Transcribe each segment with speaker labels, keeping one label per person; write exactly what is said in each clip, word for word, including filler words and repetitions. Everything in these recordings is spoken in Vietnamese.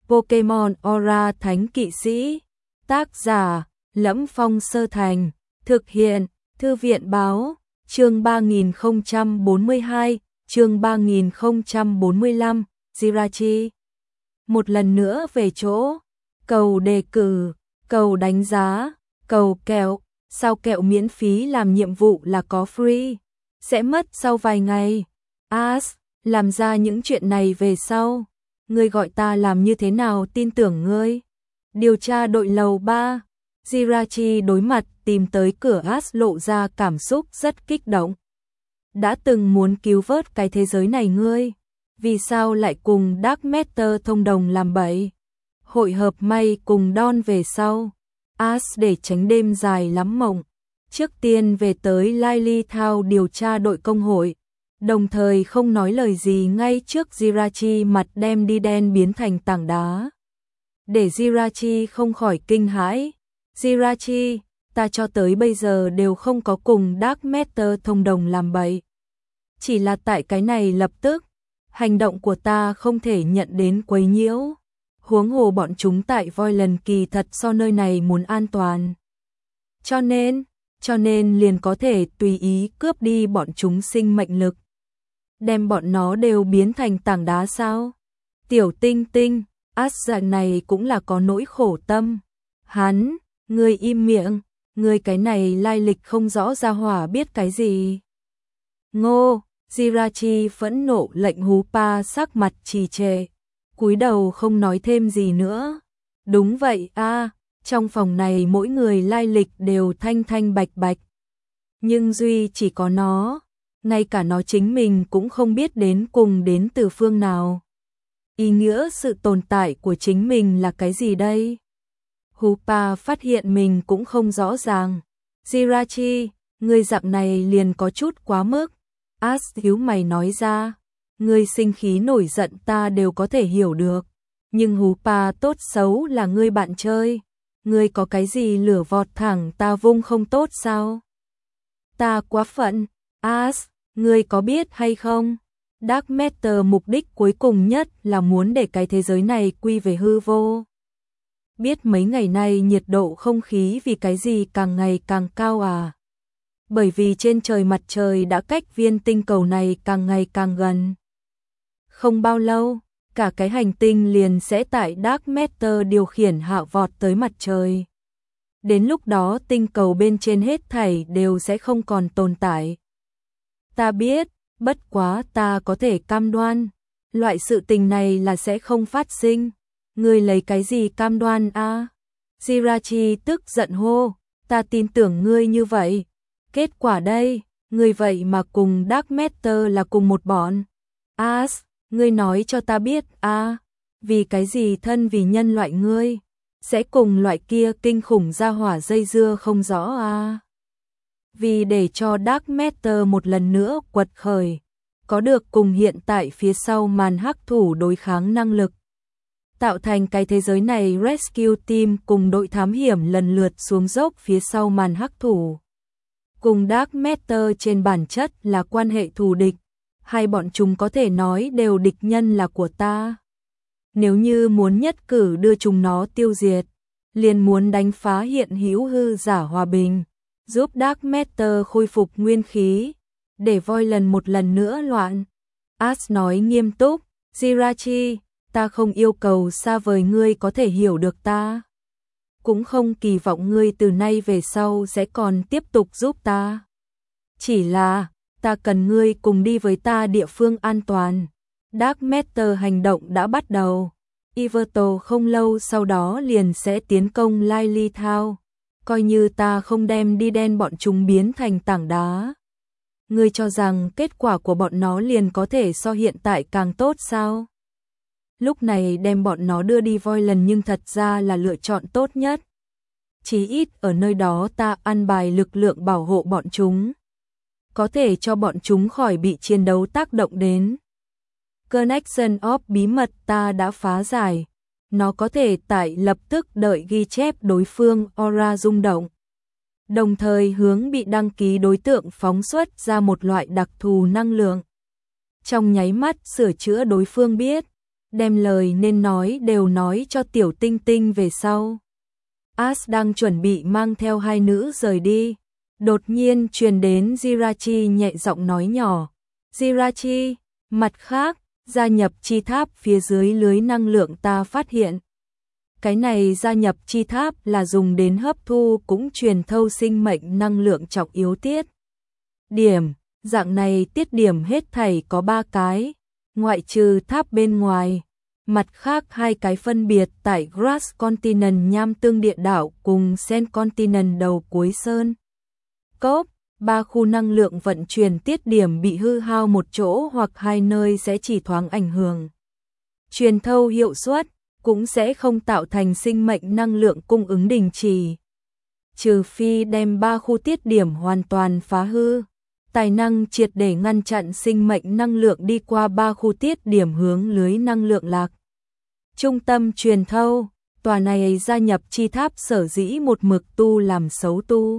Speaker 1: Pokemon Aura Thánh Kỵ Sĩ. Tác giả: Lẫm Phong Sơ Thành. Thực hiện: Thư viện báo. Chương ba nghìn không trăm bốn mươi hai, chương ba nghìn không trăm bốn mươi lăm, Jirachi. Một lần nữa về chỗ. Cầu đề cử, cầu đánh giá, cầu kẹo. Sao kẹo miễn phí làm nhiệm vụ là có free? Sẽ mất sau vài ngày. As, làm ra những chuyện này về sau. Ngươi gọi ta làm như thế nào tin tưởng ngươi? Điều tra đội lầu ba. Jirachi đối mặt tìm tới cửa As lộ ra cảm xúc rất kích động. Đã từng muốn cứu vớt cái thế giới này ngươi. Vì sao lại cùng Dark Matter thông đồng làm bậy? Hội hợp may cùng Don về sau. As để tránh đêm dài lắm mộng. Trước tiên về tới Lily Town điều tra đội công hội. Đồng thời không nói lời gì ngay trước Jirachi mặt đem đi đen biến thành tảng đá. Để Jirachi không khỏi kinh hãi. Jirachi, ta cho tới bây giờ đều không có cùng Dark Matter thông đồng làm bậy. Chỉ là tại cái này lập tức, hành động của ta không thể nhận đến quấy nhiễu. Huống hồ bọn chúng tại Voidland kỳ thật so nơi này muốn an toàn. Cho nên, cho nên liền có thể tùy ý cướp đi bọn chúng sinh mệnh lực. Đem bọn nó đều biến thành tảng đá sao? Tiểu tinh tinh, As dạng này cũng là có nỗi khổ tâm. Hắn, ngươi im miệng, ngươi cái này lai lịch không rõ ra hỏa biết cái gì. Ngô, Jirachi phẫn nộ lệnh Hoopa sắc mặt trì trệ, cúi đầu không nói thêm gì nữa. Đúng vậy a, à, trong phòng này mỗi người lai lịch đều thanh thanh bạch bạch. Nhưng duy chỉ có nó, ngay cả nó chính mình cũng không biết đến cùng đến từ phương nào. Ý nghĩa sự tồn tại của chính mình là cái gì đây? Hoopa phát hiện mình cũng không rõ ràng. Jirachi, ngươi dạng này liền có chút quá mức. As hiếu mày nói ra. Ngươi sinh khí nổi giận ta đều có thể hiểu được. Nhưng Hoopa tốt xấu là ngươi bạn chơi. Ngươi có cái gì lửa vọt thẳng ta vung không tốt sao? Ta quá phận. As, ngươi có biết hay không? Dark Matter mục đích cuối cùng nhất là muốn để cái thế giới này quy về hư vô. Biết mấy ngày nay nhiệt độ không khí vì cái gì càng ngày càng cao à? Bởi vì trên trời mặt trời đã cách viên tinh cầu này càng ngày càng gần. Không bao lâu, cả cái hành tinh liền sẽ tại Dark Matter điều khiển hạ vọt tới mặt trời. Đến lúc đó tinh cầu bên trên hết thảy đều sẽ không còn tồn tại. Ta biết, bất quá ta có thể cam đoan, loại sự tình này là sẽ không phát sinh. Ngươi lấy cái gì cam đoan a? À? Jirachi tức giận hô, ta tin tưởng ngươi như vậy. Kết quả đây, ngươi vậy mà cùng Dark Matter là cùng một bọn. As, ngươi nói cho ta biết a, à, vì cái gì thân vì nhân loại ngươi sẽ cùng loại kia kinh khủng ra hỏa dây dưa không rõ a? À? Vì để cho Dark Matter một lần nữa quật khởi, có được cùng hiện tại phía sau màn hắc thủ đối kháng năng lực. Tạo thành cái thế giới này Rescue Team cùng đội thám hiểm lần lượt xuống dốc phía sau màn hắc thủ. Cùng Dark Matter trên bản chất là quan hệ thù địch, hai bọn chúng có thể nói đều địch nhân là của ta. Nếu như muốn nhất cử đưa chúng nó tiêu diệt, liền muốn đánh phá hiện hữu hư giả hòa bình, giúp Dark Matter khôi phục nguyên khí, để Voidland một lần nữa loạn. As nói nghiêm túc, Jirachi, ta không yêu cầu xa vời ngươi có thể hiểu được ta. Cũng không kỳ vọng ngươi từ nay về sau sẽ còn tiếp tục giúp ta. Chỉ là, ta cần ngươi cùng đi với ta địa phương an toàn. Dark Matter hành động đã bắt đầu. Iverto không lâu sau đó liền sẽ tiến công Lily Town. Coi như ta không đem đi đen bọn chúng biến thành tảng đá. Ngươi cho rằng kết quả của bọn nó liền có thể so hiện tại càng tốt sao? Lúc này đem bọn nó đưa đi Voidland nhưng thật ra là lựa chọn tốt nhất. Chí ít ở nơi đó ta ăn bài lực lượng bảo hộ bọn chúng. Có thể cho bọn chúng khỏi bị chiến đấu tác động đến. Connection of bí mật ta đã phá giải. Nó có thể tại lập tức đợi ghi chép đối phương aura rung động. Đồng thời hướng bị đăng ký đối tượng phóng xuất ra một loại đặc thù năng lượng. Trong nháy mắt sửa chữa đối phương biết. đem lời nên nói đều nói cho Tiểu Tinh Tinh về sau. Ash đang chuẩn bị mang theo hai nữ rời đi, đột nhiên truyền đến Jirachi nhẹ giọng nói nhỏ, Jirachi, mặt khác, gia nhập chi tháp phía dưới lưới năng lượng ta phát hiện. Cái này gia nhập chi tháp là dùng đến hấp thu cũng truyền thâu sinh mệnh năng lượng trọng yếu tiết điểm, dạng này tiết điểm hết thảy có ba cái, ngoại trừ tháp bên ngoài. Mặt khác hai cái phân biệt tại Grass Continent Nham Tương Địa Đảo cùng Sen Continent đầu cuối sơn cốc. Ba khu năng lượng vận chuyển tiết điểm bị hư hao một chỗ hoặc hai nơi sẽ chỉ thoáng ảnh hưởng truyền thâu hiệu suất, cũng sẽ không tạo thành sinh mệnh năng lượng cung ứng đình chỉ. Trừ phi đem ba khu tiết điểm hoàn toàn phá hư, tài năng triệt để ngăn chặn sinh mệnh năng lượng đi qua ba khu tiết điểm hướng lưới năng lượng lạc. Trung tâm truyền thâu, tòa này gia nhập chi tháp sở dĩ một mực tu làm xấu tu.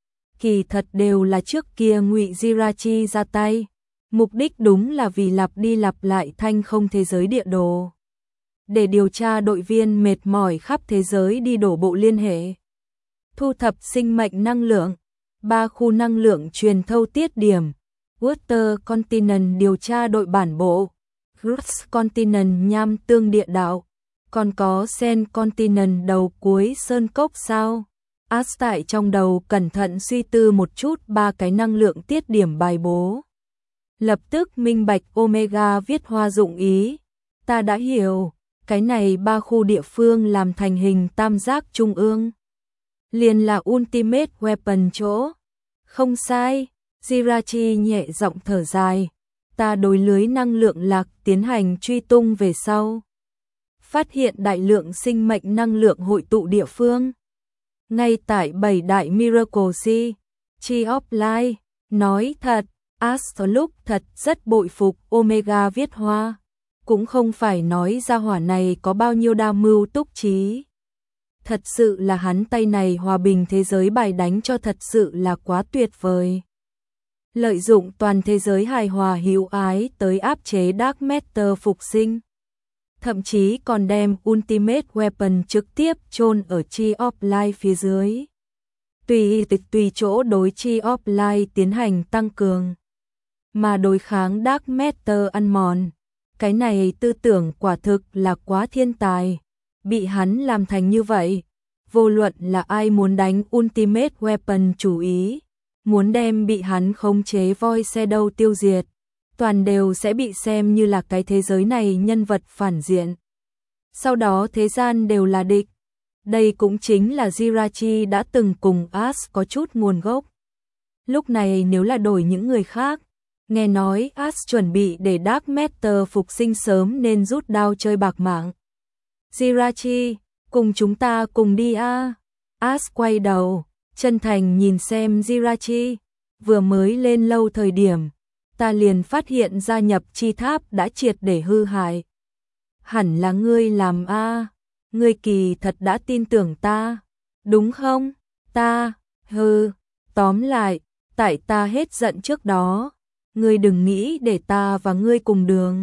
Speaker 1: Kỳ thật đều là trước kia Ngụy Jirachi ra tay, mục đích đúng là vì lặp đi lặp lại thanh không thế giới địa đồ. Để điều tra đội viên mệt mỏi khắp thế giới đi đổ bộ liên hệ. Thu thập sinh mệnh năng lượng, ba khu năng lượng truyền thâu tiết điểm, Water Continent điều tra đội bản bộ, Grass Continent Nham Tương Địa Đạo, còn có Sen Continent đầu cuối sơn cốc sao? Ash tại trong đầu cẩn thận suy tư một chút ba cái năng lượng tiết điểm bài bố. Lập tức minh bạch Omega viết hoa dụng ý. Ta đã hiểu, cái này ba khu địa phương làm thành hình tam giác trung ương. Liền là Ultimate Weapon chỗ. Không sai, Jirachi nhẹ giọng thở dài. Ta đối lưới năng lượng lạc tiến hành truy tung về sau. Phát hiện đại lượng sinh mệnh năng lượng hội tụ địa phương. Ngay tại bảy đại Miracle Sea, Tree of Life, nói thật, Ash lúc thật rất bội phục Omega viết hoa. Cũng không phải nói ra hỏa này có bao nhiêu đa mưu túc trí. Thật sự là hắn tay này hòa bình thế giới bài đánh cho thật sự là quá tuyệt vời. Lợi dụng toàn thế giới hài hòa hữu ái tới áp chế Dark Matter phục sinh. Thậm chí còn đem Ultimate Weapon trực tiếp chôn ở Tree of Life phía dưới. Tùy tùy, tùy chỗ đối Tree of Life tiến hành tăng cường. Mà đối kháng Dark Matter ăn mòn. Cái này tư tưởng quả thực là quá thiên tài. Bị hắn làm thành như vậy. Vô luận là ai muốn đánh Ultimate Weapon chủ ý. Muốn đem bị hắn khống chế Void Shadow tiêu diệt. Toàn đều sẽ bị xem như là cái thế giới này nhân vật phản diện. Sau đó thế gian đều là địch. Đây cũng chính là Jirachi đã từng cùng Ash có chút nguồn gốc. Lúc này nếu là đổi những người khác, nghe nói Ash chuẩn bị để Dark Matter phục sinh sớm nên rút đao chơi bạc mạng. Jirachi, cùng chúng ta cùng đi a. À. Ash quay đầu, chân thành nhìn xem Jirachi, vừa mới lên lâu thời điểm. Ta liền phát hiện gia nhập chi tháp đã triệt để hư hại. Hẳn là ngươi làm a, à. Ngươi kỳ thật đã tin tưởng ta, đúng không? Ta, hư, tóm lại, tại ta hết giận trước đó, ngươi đừng nghĩ để ta và ngươi cùng đường.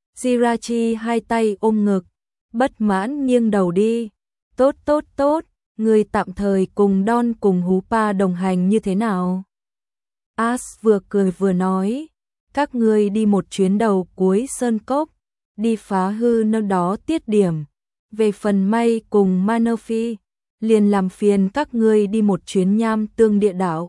Speaker 1: Jirachi hai tay ôm ngực, bất mãn nghiêng đầu đi. Tốt tốt tốt, ngươi tạm thời cùng Don cùng Hoopa đồng hành như thế nào? Ash vừa cười vừa nói. Các ngươi đi một chuyến đầu cuối sơn cốc, đi phá hư nơi đó tiết điểm. Về phần May cùng Manaphy, liền làm phiền các ngươi đi một chuyến nham tương địa đảo.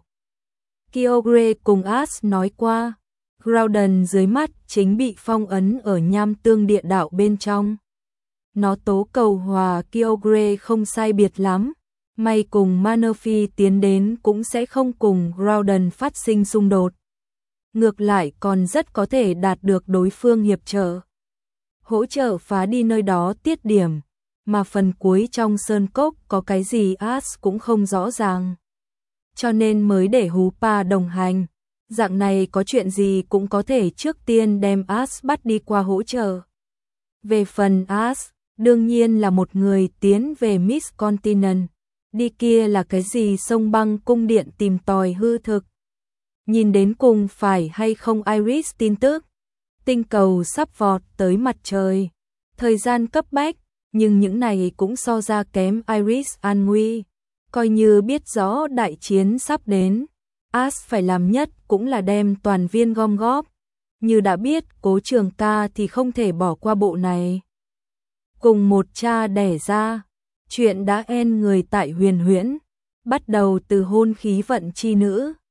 Speaker 1: Kyogre cùng Ash nói qua, Groudon dưới mắt chính bị phong ấn ở nham tương địa đảo bên trong. Nó tố cầu hòa Kyogre không sai biệt lắm. May cùng Manaphy tiến đến cũng sẽ không cùng Groudon phát sinh xung đột. Ngược lại còn rất có thể đạt được đối phương hiệp trợ. Hỗ trợ phá đi nơi đó tiết điểm, mà phần cuối trong sơn cốc có cái gì Ash cũng không rõ ràng. Cho nên mới để Hoopa đồng hành, dạng này có chuyện gì cũng có thể trước tiên đem Ash bắt đi qua hỗ trợ. Về phần Ash, đương nhiên là một người tiến về Mist Continent, đi kia là cái gì sông băng cung điện tìm tòi hư thực. Nhìn đến cùng phải hay không Iris tin tức, tinh cầu sắp vọt tới mặt trời, Thời gian cấp bách, nhưng những này cũng so ra kém Iris an nguy. Coi như biết rõ đại chiến sắp đến, Ash phải làm nhất cũng là đem toàn viên gom góp. Như đã biết Cố Trường Ca thì không thể bỏ qua bộ này. Cùng một cha đẻ ra, chuyện đã en người tại Huyền Huyễn, bắt đầu từ hôn khí vận chi nữ.